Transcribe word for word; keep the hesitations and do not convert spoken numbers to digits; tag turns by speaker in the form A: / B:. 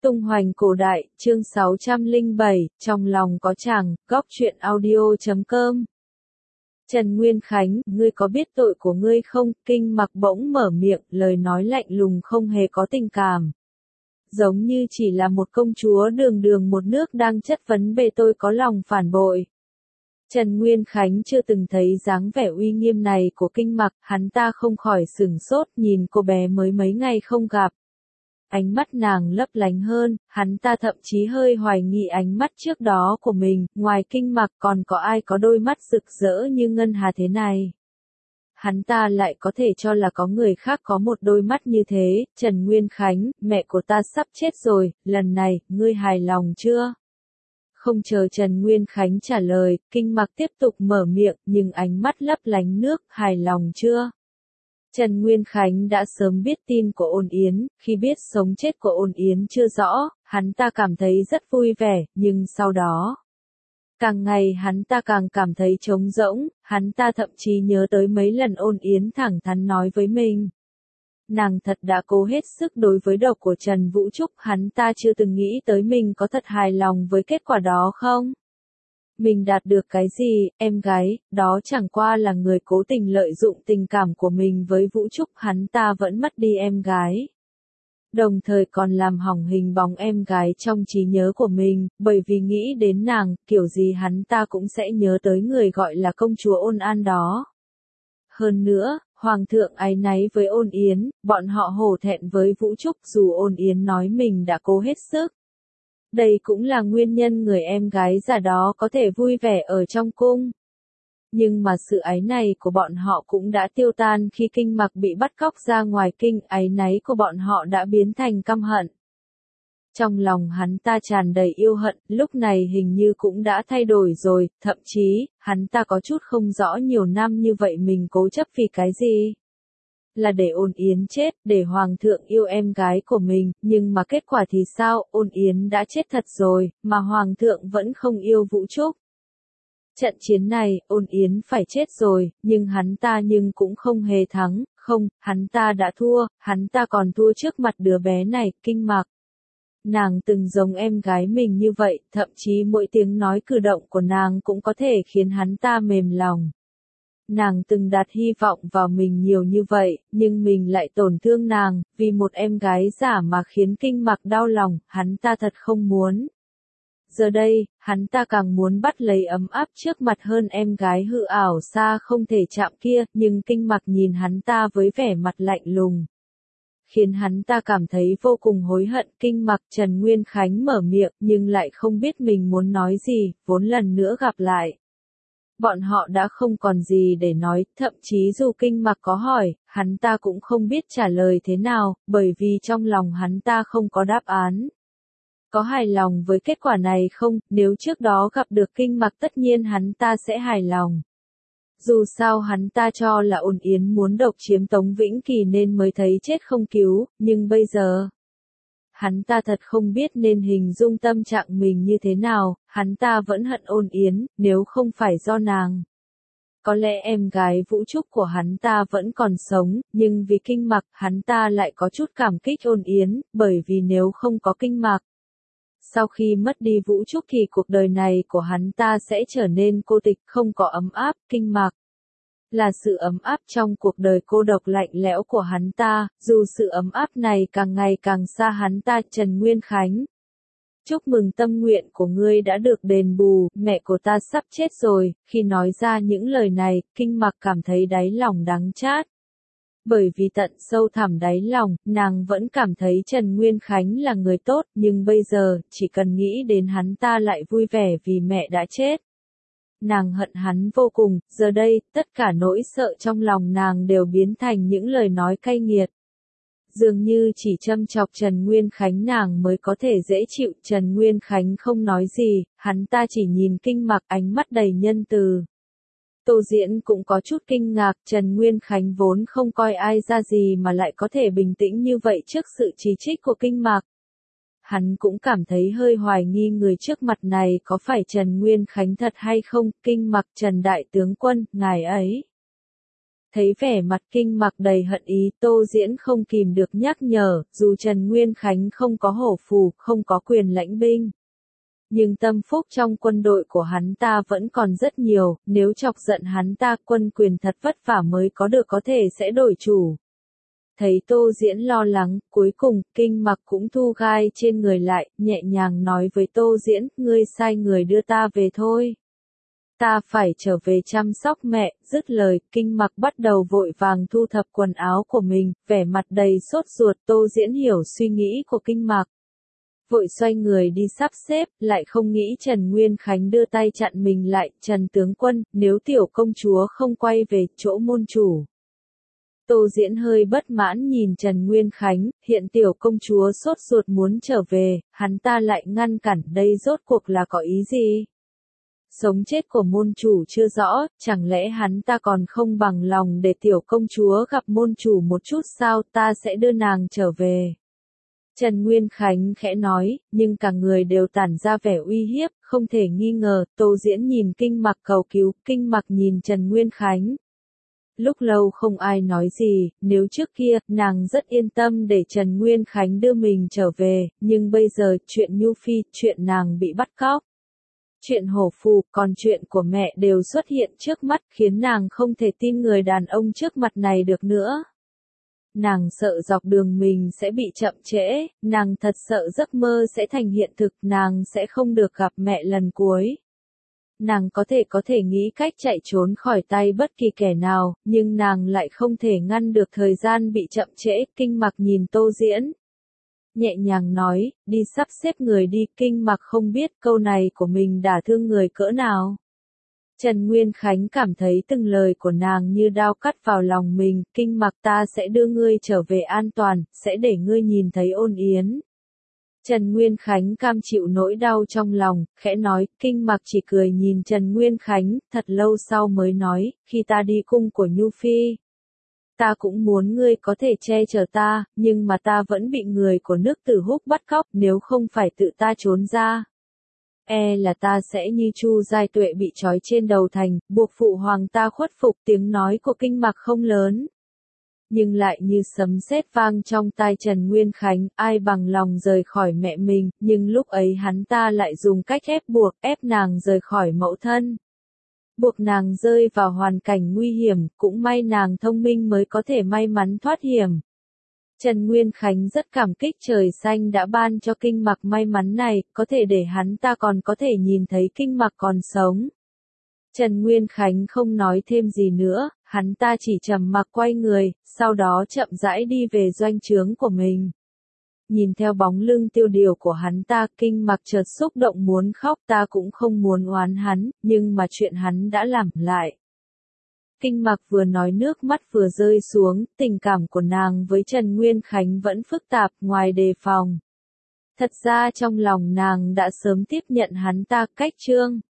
A: Tung hoành cổ đại, chương sáu trăm lẻ bảy, trong lòng có chàng, góc truyện audio chấm com. Trần Nguyên Khánh, ngươi có biết tội của ngươi không? Kinh Mặc bỗng mở miệng, lời nói lạnh lùng không hề có tình cảm. Giống như chỉ là một công chúa đường đường một nước đang chất vấn bề tôi có lòng phản bội. Trần Nguyên Khánh chưa từng thấy dáng vẻ uy nghiêm này của Kinh Mặc, hắn ta không khỏi sửng sốt nhìn cô bé mới mấy ngày không gặp. Ánh mắt nàng lấp lánh hơn, hắn ta thậm chí hơi hoài nghi ánh mắt trước đó của mình, ngoài Kinh Mặc còn có ai có đôi mắt rực rỡ như ngân hà thế này. Hắn ta lại có thể cho là có người khác có một đôi mắt như thế. Trần Nguyên Khánh, mẹ của ta sắp chết rồi, lần này, ngươi hài lòng chưa? Không chờ Trần Nguyên Khánh trả lời, Kinh Mặc tiếp tục mở miệng, nhưng ánh mắt lấp lánh nước, hài lòng chưa? Trần Nguyên Khánh đã sớm biết tin của Ôn Yến, khi biết sống chết của Ôn Yến chưa rõ, hắn ta cảm thấy rất vui vẻ, nhưng sau đó, càng ngày hắn ta càng cảm thấy trống rỗng, hắn ta thậm chí nhớ tới mấy lần Ôn Yến thẳng thắn nói với mình. Nàng thật đã cố hết sức đối với độc của Trần Vũ Trúc, hắn ta chưa từng nghĩ tới mình có thật hài lòng với kết quả đó không? Mình đạt được cái gì, em gái, đó chẳng qua là người cố tình lợi dụng tình cảm của mình với Vũ Trúc, hắn ta vẫn mất đi em gái. Đồng thời còn làm hỏng hình bóng em gái trong trí nhớ của mình, bởi vì nghĩ đến nàng, kiểu gì hắn ta cũng sẽ nhớ tới người gọi là công chúa Ôn An đó. Hơn nữa, Hoàng thượng áy náy với Ôn Yến, bọn họ hổ thẹn với Vũ Trúc dù Ôn Yến nói mình đã cố hết sức. Đây cũng là nguyên nhân người em gái già đó có thể vui vẻ ở trong cung. Nhưng mà sự áy náy của bọn họ cũng đã tiêu tan khi Kinh Mặc bị bắt cóc ra ngoài kinh, áy náy của bọn họ đã biến thành căm hận. Trong lòng hắn ta tràn đầy yêu hận, lúc này hình như cũng đã thay đổi rồi, thậm chí, hắn ta có chút không rõ nhiều năm như vậy mình cố chấp vì cái gì. Là để Ôn Yến chết, để Hoàng thượng yêu em gái của mình, nhưng mà kết quả thì sao, Ôn Yến đã chết thật rồi, mà Hoàng thượng vẫn không yêu Vũ Trúc. Trận chiến này, Ôn Yến phải chết rồi, nhưng hắn ta nhưng cũng không hề thắng, không, hắn ta đã thua, hắn ta còn thua trước mặt đứa bé này, Kinh Mặc. Nàng từng giống em gái mình như vậy, thậm chí mỗi tiếng nói cử động của nàng cũng có thể khiến hắn ta mềm lòng. Nàng từng đặt hy vọng vào mình nhiều như vậy, nhưng mình lại tổn thương nàng, vì một em gái giả mà khiến Kinh Mặc đau lòng, hắn ta thật không muốn. Giờ đây, hắn ta càng muốn bắt lấy ấm áp trước mặt hơn em gái hư ảo xa không thể chạm kia, nhưng Kinh Mặc nhìn hắn ta với vẻ mặt lạnh lùng, khiến hắn ta cảm thấy vô cùng hối hận. Kinh Mặc, Trần Nguyên Khánh mở miệng, nhưng lại không biết mình muốn nói gì, vốn lần nữa gặp lại. Bọn họ đã không còn gì để nói, thậm chí dù Kinh Mặc có hỏi, hắn ta cũng không biết trả lời thế nào, bởi vì trong lòng hắn ta không có đáp án. Có hài lòng với kết quả này không? Nếu trước đó gặp được Kinh Mặc tất nhiên hắn ta sẽ hài lòng. Dù sao hắn ta cho là Ôn Yến muốn độc chiếm Tống Vĩnh Kỳ nên mới thấy chết không cứu, nhưng bây giờ, hắn ta thật không biết nên hình dung tâm trạng mình như thế nào, hắn ta vẫn hận Ôn Yến, nếu không phải do nàng. Có lẽ em gái Vũ Trúc của hắn ta vẫn còn sống, nhưng vì Kinh Mặc, hắn ta lại có chút cảm kích Ôn Yến, bởi vì nếu không có Kinh Mặc, sau khi mất đi Vũ Trúc thì cuộc đời này của hắn ta sẽ trở nên cô tịch, không có ấm áp. Kinh Mặc là sự ấm áp trong cuộc đời cô độc lạnh lẽo của hắn ta, dù sự ấm áp này càng ngày càng xa hắn ta. Trần Nguyên Khánh, chúc mừng tâm nguyện của ngươi đã được đền bù, mẹ của ta sắp chết rồi. Khi nói ra những lời này, Kinh Mặc cảm thấy đáy lòng đắng chát. Bởi vì tận sâu thẳm đáy lòng, nàng vẫn cảm thấy Trần Nguyên Khánh là người tốt, nhưng bây giờ, chỉ cần nghĩ đến hắn ta lại vui vẻ vì mẹ đã chết. Nàng hận hắn vô cùng, giờ đây, tất cả nỗi sợ trong lòng nàng đều biến thành những lời nói cay nghiệt. Dường như chỉ châm chọc Trần Nguyên Khánh nàng mới có thể dễ chịu. Trần Nguyên Khánh không nói gì, hắn ta chỉ nhìn Kinh Mặc, ánh mắt đầy nhân từ. Tô Diễn cũng có chút kinh ngạc, Trần Nguyên Khánh vốn không coi ai ra gì mà lại có thể bình tĩnh như vậy trước sự chỉ trích của Kinh Mặc. Hắn cũng cảm thấy hơi hoài nghi người trước mặt này có phải Trần Nguyên Khánh thật hay không. Kinh Mặc, Trần Đại Tướng Quân, ngài ấy Thấy vẻ mặt Kinh Mặc đầy hận ý, Tô Diễn không kìm được nhắc nhở, dù Trần Nguyên Khánh không có hổ phù, không có quyền lãnh binh. Nhưng tâm phúc trong quân đội của hắn ta vẫn còn rất nhiều, nếu chọc giận hắn ta quân quyền thật vất vả mới có được có thể sẽ đổi chủ. Thấy Tô Diễn lo lắng, cuối cùng, Kinh Mặc cũng thu gai trên người lại, nhẹ nhàng nói với Tô Diễn, ngươi sai người đưa ta về thôi. Ta phải trở về chăm sóc mẹ, dứt lời, Kinh Mặc bắt đầu vội vàng thu thập quần áo của mình, vẻ mặt đầy sốt ruột. Tô Diễn hiểu suy nghĩ của Kinh Mặc. Vội xoay người đi sắp xếp, lại không nghĩ Trần Nguyên Khánh đưa tay chặn mình lại, Trần tướng quân, nếu tiểu công chúa không quay về chỗ môn chủ. Tô Diễn hơi bất mãn nhìn Trần Nguyên Khánh, hiện tiểu công chúa sốt ruột muốn trở về, hắn ta lại ngăn cản, đây rốt cuộc là có ý gì? Sống chết của môn chủ chưa rõ, chẳng lẽ hắn ta còn không bằng lòng để tiểu công chúa gặp môn chủ một chút sao, ta sẽ đưa nàng trở về. Trần Nguyên Khánh khẽ nói, nhưng cả người đều tản ra vẻ uy hiếp, không thể nghi ngờ. Tô Diễn nhìn Kinh Mặc cầu cứu, Kinh Mặc nhìn Trần Nguyên Khánh. Lúc lâu không ai nói gì, nếu trước kia, nàng rất yên tâm để Trần Nguyên Khánh đưa mình trở về, nhưng bây giờ, chuyện Nhu Phi, chuyện nàng bị bắt cóc, chuyện hổ phù, còn chuyện của mẹ đều xuất hiện trước mắt, khiến nàng không thể tin người đàn ông trước mặt này được nữa. Nàng sợ dọc đường mình sẽ bị chậm trễ, nàng thật sợ giấc mơ sẽ thành hiện thực, nàng sẽ không được gặp mẹ lần cuối. Nàng có thể có thể nghĩ cách chạy trốn khỏi tay bất kỳ kẻ nào, nhưng nàng lại không thể ngăn được thời gian bị chậm trễ. Kinh Mặc nhìn Tô Diễn, nhẹ nhàng nói, đi sắp xếp người đi. Kinh Mặc không biết câu này của mình đả thương người cỡ nào. Trần Nguyên Khánh cảm thấy từng lời của nàng như đao cắt vào lòng mình. Kinh Mặc, ta sẽ đưa ngươi trở về an toàn, sẽ để ngươi nhìn thấy Ôn Yến. Trần Nguyên Khánh cam chịu nỗi đau trong lòng, khẽ nói. Kinh Mặc chỉ cười nhìn Trần Nguyên Khánh, thật lâu sau mới nói, khi ta đi cung của Nhu Phi, ta cũng muốn ngươi có thể che chở ta, nhưng mà ta vẫn bị người của nước Tử Húc bắt cóc, nếu không phải tự ta trốn ra, e là ta sẽ như Chu Giai Tuệ bị trói trên đầu thành, buộc phụ hoàng ta khuất phục. Tiếng nói của Kinh Mặc không lớn, nhưng lại như sấm sét vang trong tai Trần Nguyên Khánh. Ai bằng lòng rời khỏi mẹ mình, nhưng lúc ấy hắn ta lại dùng cách ép buộc, ép nàng rời khỏi mẫu thân. Buộc nàng rơi vào hoàn cảnh nguy hiểm, cũng may nàng thông minh mới có thể may mắn thoát hiểm. Trần Nguyên Khánh rất cảm kích trời xanh đã ban cho Kinh Mặc may mắn này, có thể để hắn ta còn có thể nhìn thấy Kinh Mặc còn sống. Trần Nguyên Khánh không nói thêm gì nữa, hắn ta chỉ trầm mặc quay người, sau đó chậm rãi đi về doanh trướng của mình. Nhìn theo bóng lưng tiêu điều của hắn ta, Kinh Mặc chợt xúc động muốn khóc. Ta cũng không muốn oán hắn, nhưng mà chuyện hắn đã làm lại. Kinh Mặc vừa nói nước mắt vừa rơi xuống, tình cảm của nàng với Trần Nguyên Khánh vẫn phức tạp, ngoài đề phòng. Thật ra trong lòng nàng đã sớm tiếp nhận hắn ta. Cách chương